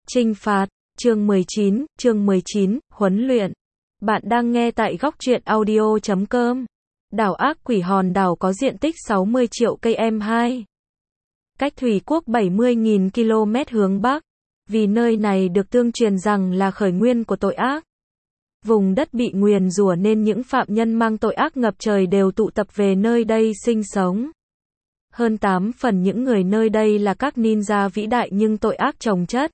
Chinh phạt, chương 19, huấn luyện. Bạn đang nghe tại góc truyện audio.com. Đảo ác quỷ hòn đảo có diện tích 60 triệu cây m2. Cách Thủy Quốc 70.000 km hướng Bắc. Vì nơi này được tương truyền rằng là khởi nguyên của tội ác. Vùng đất bị nguyền rủa nên những phạm nhân mang tội ác ngập trời đều tụ tập về nơi đây sinh sống. Hơn 8 phần những người nơi đây là các ninja vĩ đại nhưng tội ác chồng chất.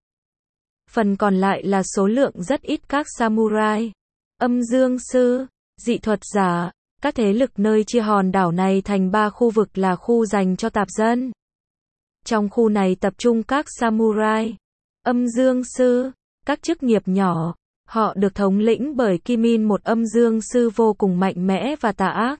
Phần còn lại là số lượng rất ít các samurai, âm dương sư, dị thuật giả. Các thế lực nơi chia hòn đảo này thành 3 khu vực là khu dành cho tạp dân. Trong khu này tập trung các samurai, âm dương sư, các chức nghiệp nhỏ. Họ được thống lĩnh bởi Kimin, một âm dương sư vô cùng mạnh mẽ và tà ác.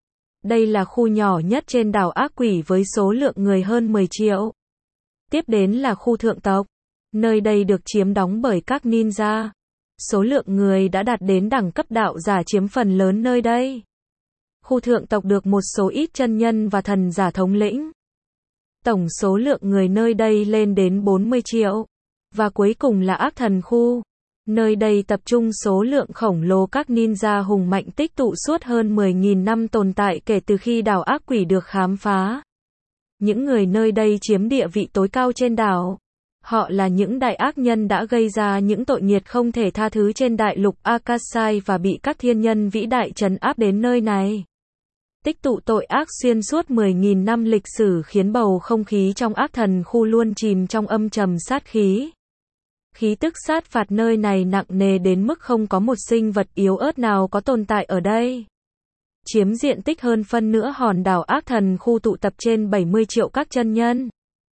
Đây là khu nhỏ nhất trên đảo ác quỷ với số lượng người hơn 10 triệu. Tiếp đến là khu thượng tộc. Nơi đây được chiếm đóng bởi các ninja. Số lượng người đã đạt đến đẳng cấp đạo giả chiếm phần lớn nơi đây. Khu thượng tộc được một số ít chân nhân và thần giả thống lĩnh. Tổng số lượng người nơi đây lên đến 40 triệu. Và cuối cùng là ác thần khu. Nơi đây tập trung số lượng khổng lồ các ninja hùng mạnh tích tụ suốt hơn 10.000 năm tồn tại kể từ khi đảo ác quỷ được khám phá. Những người nơi đây chiếm địa vị tối cao trên đảo. Họ là những đại ác nhân đã gây ra những tội nghiệt không thể tha thứ trên đại lục Akasai và bị các thiên nhân vĩ đại trấn áp đến nơi này. Tích tụ tội ác xuyên suốt 10.000 năm lịch sử khiến bầu không khí trong ác thần khu luôn chìm trong âm trầm sát khí. Khí tức sát phạt nơi này nặng nề đến mức không có một sinh vật yếu ớt nào có tồn tại ở đây. Chiếm diện tích hơn phân nửa hòn đảo ác thần khu tụ tập trên 70 triệu các chân nhân,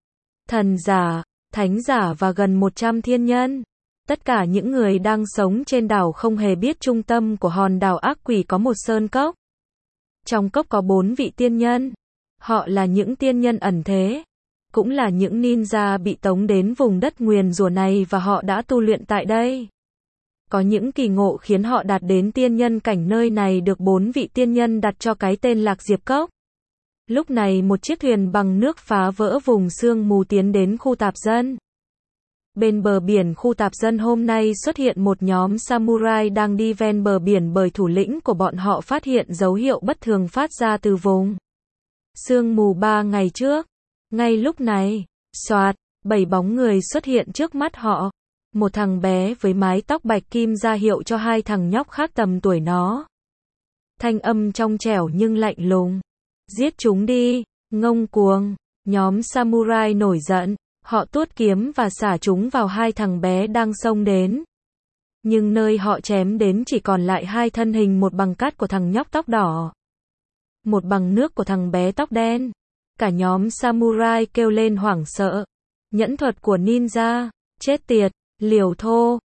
thần giả, thánh giả và gần 100 thiên nhân. Tất cả những người đang sống trên đảo không hề biết trung tâm của hòn đảo ác quỷ có một sơn cốc. Trong cốc có 4 vị tiên nhân. Họ là những tiên nhân ẩn thế. Cũng là những ninja bị tống đến vùng đất nguyền rủa này và họ đã tu luyện tại đây. Có những kỳ ngộ khiến họ đạt đến tiên nhân cảnh nơi này được 4 vị tiên nhân đặt cho cái tên Lạc Diệp Cốc. Lúc này một chiếc thuyền bằng nước phá vỡ vùng sương mù tiến đến khu tạp dân. Bên bờ biển khu tạp dân hôm nay xuất hiện một nhóm samurai đang đi ven bờ biển bởi thủ lĩnh của bọn họ phát hiện dấu hiệu bất thường phát ra từ vùng sương mù 3 ngày trước. Ngay lúc này, xoạt, 7 bóng người xuất hiện trước mắt họ. Một thằng bé với mái tóc bạch kim ra hiệu cho 2 thằng nhóc khác tầm tuổi nó. Thanh âm trong trẻo nhưng lạnh lùng. Giết chúng đi, ngông cuồng. Nhóm samurai nổi giận. Họ tuốt kiếm và xả chúng vào 2 thằng bé đang xông đến. Nhưng nơi họ chém đến chỉ còn lại 2 thân hình, một bằng cát của thằng nhóc tóc đỏ, một bằng nước của thằng bé tóc đen. Cả nhóm samurai kêu lên hoảng sợ. Nhẫn thuật của ninja, chết tiệt, liều thô,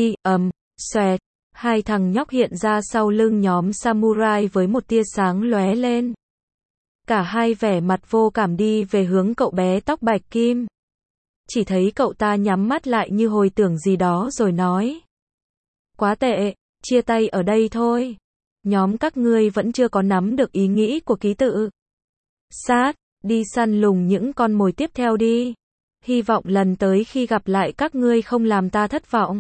xoẹt. 2 thằng nhóc hiện ra sau lưng nhóm samurai với một tia sáng lóe lên. Cả hai vẻ mặt vô cảm đi về hướng cậu bé tóc bạch kim. Chỉ thấy cậu ta nhắm mắt lại như hồi tưởng gì đó rồi nói. Quá tệ, chia tay ở đây thôi. Nhóm các ngươi vẫn chưa có nắm được ý nghĩ của ký tự sát. Đi săn lùng những con mồi tiếp theo đi. Hy vọng lần tới khi gặp lại các ngươi không làm ta thất vọng.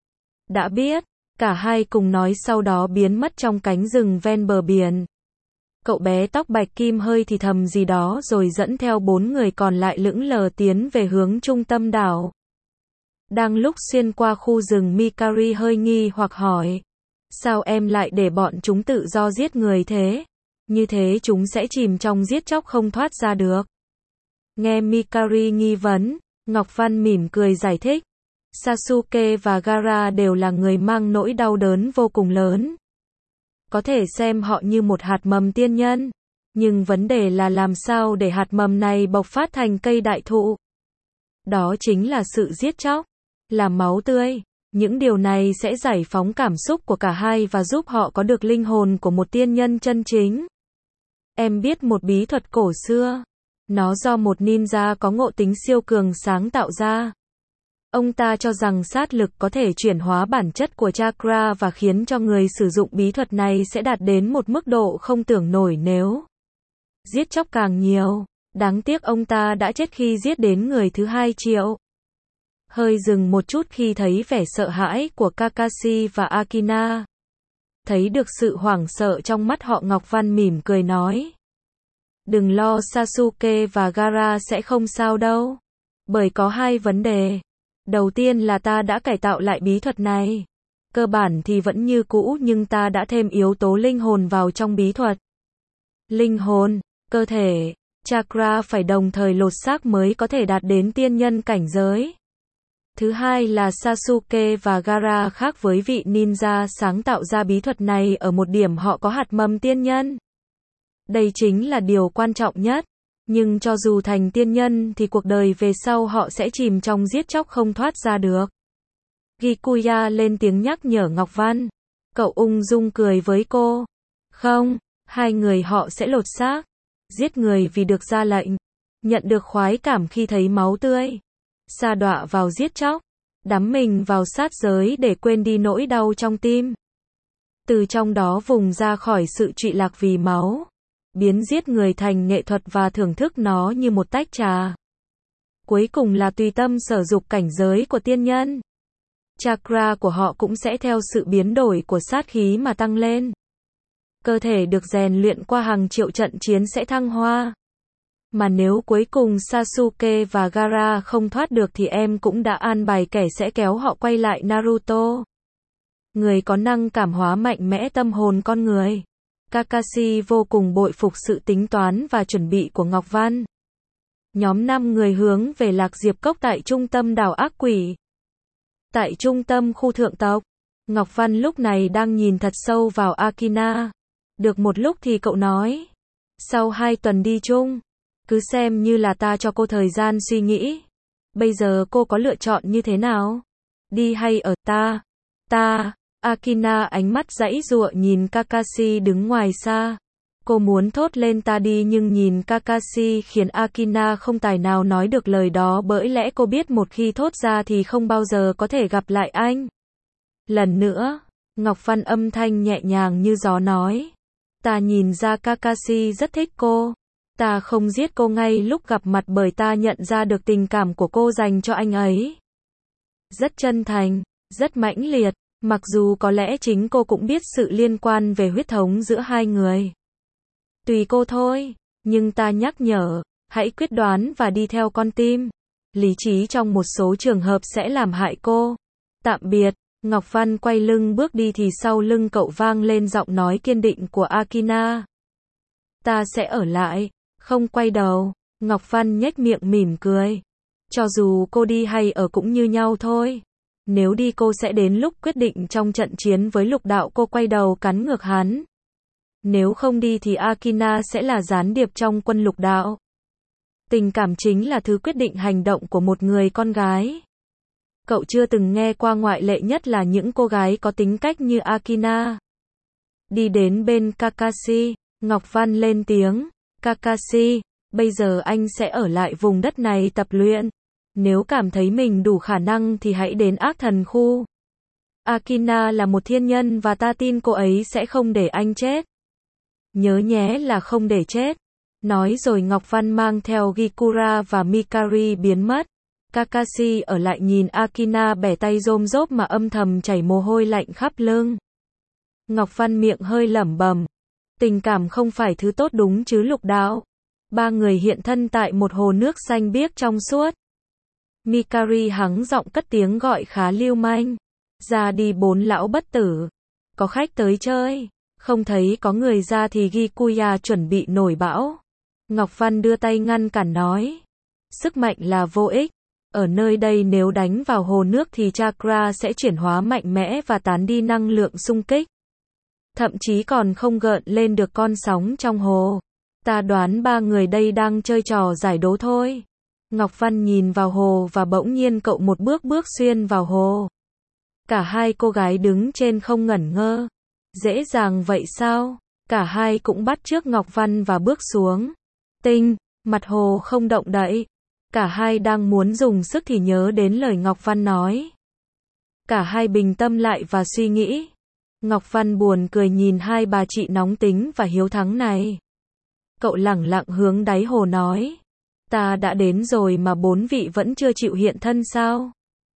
Đã biết, cả hai cùng nói sau đó biến mất trong cánh rừng ven bờ biển. Cậu bé tóc bạch kim hơi thì thầm gì đó rồi dẫn theo 4 người còn lại lững lờ tiến về hướng trung tâm đảo. Đang lúc xuyên qua khu rừng, Mikari hơi nghi hoặc hỏi. Sao em lại để bọn chúng tự do giết người thế? Như thế chúng sẽ chìm trong giết chóc không thoát ra được. Nghe Mikari nghi vấn, Ngọc Văn mỉm cười giải thích. Sasuke và Gaara đều là người mang nỗi đau đớn vô cùng lớn. Có thể xem họ như một hạt mầm tiên nhân. Nhưng vấn đề là làm sao để hạt mầm này bộc phát thành cây đại thụ. Đó chính là sự giết chóc, là máu tươi. Những điều này sẽ giải phóng cảm xúc của cả hai và giúp họ có được linh hồn của một tiên nhân chân chính. Em biết một bí thuật cổ xưa. Nó do một ninja có ngộ tính siêu cường sáng tạo ra. Ông ta cho rằng sát lực có thể chuyển hóa bản chất của chakra và khiến cho người sử dụng bí thuật này sẽ đạt đến một mức độ không tưởng nổi nếu giết chóc càng nhiều. Đáng tiếc ông ta đã chết khi giết đến người thứ 2 triệu. hơi dừng một chút khi thấy vẻ sợ hãi của Kakashi và Akina. Thấy được sự hoảng sợ trong mắt họ, Ngọc Văn mỉm cười nói. Đừng lo, Sasuke và Gaara sẽ không sao đâu. Bởi có hai vấn đề. Đầu tiên là ta đã cải tạo lại bí thuật này. Cơ bản thì vẫn như cũ nhưng ta đã thêm yếu tố linh hồn vào trong bí thuật. Linh hồn, cơ thể, chakra phải đồng thời lột xác mới có thể đạt đến tiên nhân cảnh giới. Thứ hai là Sasuke và Gaara khác với vị ninja sáng tạo ra bí thuật này ở một điểm, họ có hạt mầm tiên nhân. Đây chính là điều quan trọng nhất. Nhưng cho dù thành tiên nhân thì cuộc đời về sau họ sẽ chìm trong giết chóc không thoát ra được. Gikuya lên tiếng nhắc nhở Ngọc Văn. Cậu ung dung cười với cô. Không, hai người họ sẽ lột xác. Giết người vì được ra lệnh. Nhận được khoái cảm khi thấy máu tươi. Sa đọa vào giết chóc. Đắm mình vào sát giới để quên đi nỗi đau trong tim. Từ trong đó vùng ra khỏi sự trụy lạc vì máu. Biến giết người thành nghệ thuật và thưởng thức nó như một tách trà. Cuối cùng là tùy tâm sở dục cảnh giới của tiên nhân. Chakra của họ cũng sẽ theo sự biến đổi của sát khí mà tăng lên. Cơ thể được rèn luyện qua hàng triệu trận chiến sẽ thăng hoa. Mà nếu cuối cùng Sasuke và Gaara không thoát được thì em cũng đã an bài kẻ sẽ kéo họ quay lại Naruto. Người có năng cảm hóa mạnh mẽ tâm hồn con người. Kakashi vô cùng bội phục sự tính toán và chuẩn bị của Ngọc Văn. Nhóm 5 người hướng về Lạc Diệp Cốc tại trung tâm đảo ác quỷ. Tại trung tâm khu thượng tộc, Ngọc Văn lúc này đang nhìn thật sâu vào Akina. Được một lúc thì cậu nói. Sau 2 tuần đi chung, cứ xem như là ta cho cô thời gian suy nghĩ. Bây giờ cô có lựa chọn như thế nào? Đi hay ở ta? Akina ánh mắt giãy giụa nhìn Kakashi đứng ngoài xa. Cô muốn thốt lên ta đi nhưng nhìn Kakashi khiến Akina không tài nào nói được lời đó, bởi lẽ cô biết một khi thốt ra thì không bao giờ có thể gặp lại anh. Lần nữa, Ngọc Văn âm thanh nhẹ nhàng như gió nói. Ta nhìn ra Kakashi rất thích cô. Ta không giết cô ngay lúc gặp mặt bởi ta nhận ra được tình cảm của cô dành cho anh ấy. Rất chân thành, rất mãnh liệt. Mặc dù có lẽ chính cô cũng biết sự liên quan về huyết thống giữa hai người. Tùy cô thôi, nhưng ta nhắc nhở, hãy quyết đoán và đi theo con tim. Lý trí trong một số trường hợp sẽ làm hại cô. Tạm biệt. Ngọc Văn quay lưng bước đi thì sau lưng cậu vang lên giọng nói kiên định của Akina. Ta sẽ ở lại, không quay đầu. Ngọc Văn nhếch miệng mỉm cười. Cho dù cô đi hay ở cũng như nhau thôi. Nếu đi cô sẽ đến lúc quyết định trong trận chiến với Lục Đạo cô quay đầu cắn ngược hắn. Nếu không đi thì Akina sẽ là gián điệp trong quân Lục Đạo. Tình cảm chính là thứ quyết định hành động của một người con gái. Cậu chưa từng nghe qua ngoại lệ, nhất là những cô gái có tính cách như Akina. Đi đến bên Kakashi, Ngọc Văn lên tiếng. Kakashi, bây giờ anh sẽ ở lại vùng đất này tập luyện. Nếu cảm thấy mình đủ khả năng thì hãy đến ác thần khu. Akina là một thiên nhân và ta tin cô ấy sẽ không để anh chết. Nhớ nhé là không để chết. Nói rồi Ngọc Văn mang theo Gikura và Mikari biến mất. Kakashi ở lại nhìn Akina bẻ tay rôm rốp mà âm thầm chảy mồ hôi lạnh khắp lưng. Ngọc Văn miệng hơi lẩm bẩm. Tình cảm không phải thứ tốt đúng chứ Lục Đạo. Ba người hiện thân tại một hồ nước xanh biếc trong suốt. Mikari hắng giọng cất tiếng gọi khá lưu manh. Ra đi bốn lão bất tử. Có khách tới chơi. Không thấy có người ra thì Gikuya chuẩn bị nổi bão. Ngọc Văn đưa tay ngăn cản nói. Sức mạnh là vô ích. Ở nơi đây nếu đánh vào hồ nước thì chakra sẽ chuyển hóa mạnh mẽ và tán đi năng lượng xung kích. Thậm chí còn không gợn lên được con sóng trong hồ. Ta đoán ba người đây đang chơi trò giải đố thôi. Ngọc Văn nhìn vào hồ và bỗng nhiên cậu một bước xuyên vào hồ. Cả hai cô gái đứng trên không ngẩn ngơ. Dễ dàng vậy sao? Cả hai cũng bắt chước Ngọc Văn và bước xuống. Tinh, mặt hồ không động đậy. Cả hai đang muốn dùng sức thì nhớ đến lời Ngọc Văn nói. Cả hai bình tâm lại và suy nghĩ. Ngọc Văn buồn cười nhìn hai bà chị nóng tính và hiếu thắng này. Cậu lẳng lặng hướng đáy hồ nói. Ta đã đến rồi mà bốn vị vẫn chưa chịu hiện thân sao?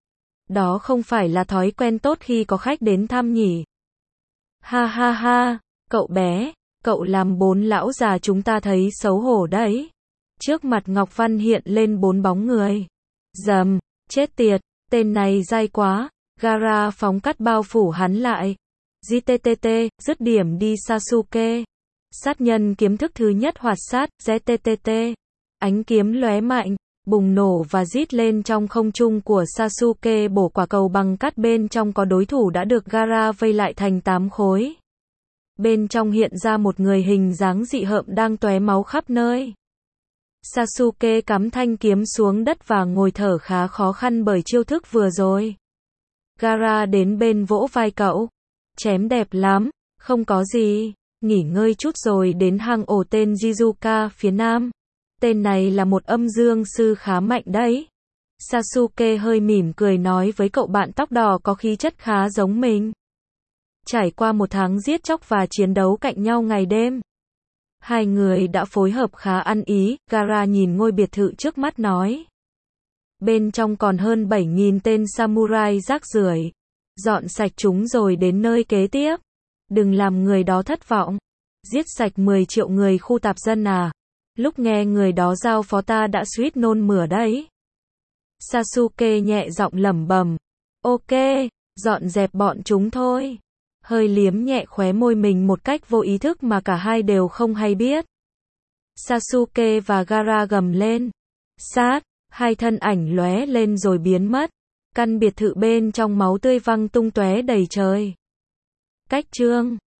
Đó không phải là thói quen tốt khi có khách đến thăm nhỉ? Ha ha ha, cậu bé, cậu làm 4 lão già chúng ta thấy xấu hổ đấy. Trước mặt Ngọc Văn hiện lên 4 bóng người. Dầm, chết tiệt, tên này dai quá. Gaara phóng cắt bao phủ hắn lại. GTTT, dứt điểm đi Sasuke. Sát nhân kiếm thức thứ nhất hoạt sát, GTTT. Ánh kiếm lóe mạnh, bùng nổ và rít lên trong không trung của Sasuke bổ quả cầu bằng cát bên trong có đối thủ đã được Gaara vây lại thành 8 khối. Bên trong hiện ra một người hình dáng dị hợm đang tóe máu khắp nơi. Sasuke cắm thanh kiếm xuống đất và ngồi thở khá khó khăn bởi chiêu thức vừa rồi. Gaara đến bên vỗ vai cậu. Chém đẹp lắm, không có gì, nghỉ ngơi chút rồi đến hang ổ tên Jizuka phía nam. Tên này là một âm dương sư khá mạnh đấy. Sasuke hơi mỉm cười nói với cậu bạn tóc đỏ có khí chất khá giống mình. Trải qua một tháng giết chóc và chiến đấu cạnh nhau ngày đêm, hai người đã phối hợp khá ăn ý. Gaara nhìn ngôi biệt thự trước mắt nói. Bên trong còn hơn 7.000 tên samurai rác rưởi. Dọn sạch chúng rồi đến nơi kế tiếp. Đừng làm người đó thất vọng. Giết sạch 10 triệu người khu tạp dân à? Lúc nghe người đó giao phó ta đã suýt nôn mửa đấy. Sasuke nhẹ giọng lẩm bẩm. Ok, dọn dẹp bọn chúng thôi. Hơi liếm nhẹ khóe môi mình một cách vô ý thức mà cả hai đều không hay biết. Sasuke và Gaara gầm lên. Sát, hai thân ảnh lóe lên rồi biến mất. Căn biệt thự bên trong máu tươi văng tung tóe đầy trời. Cách chương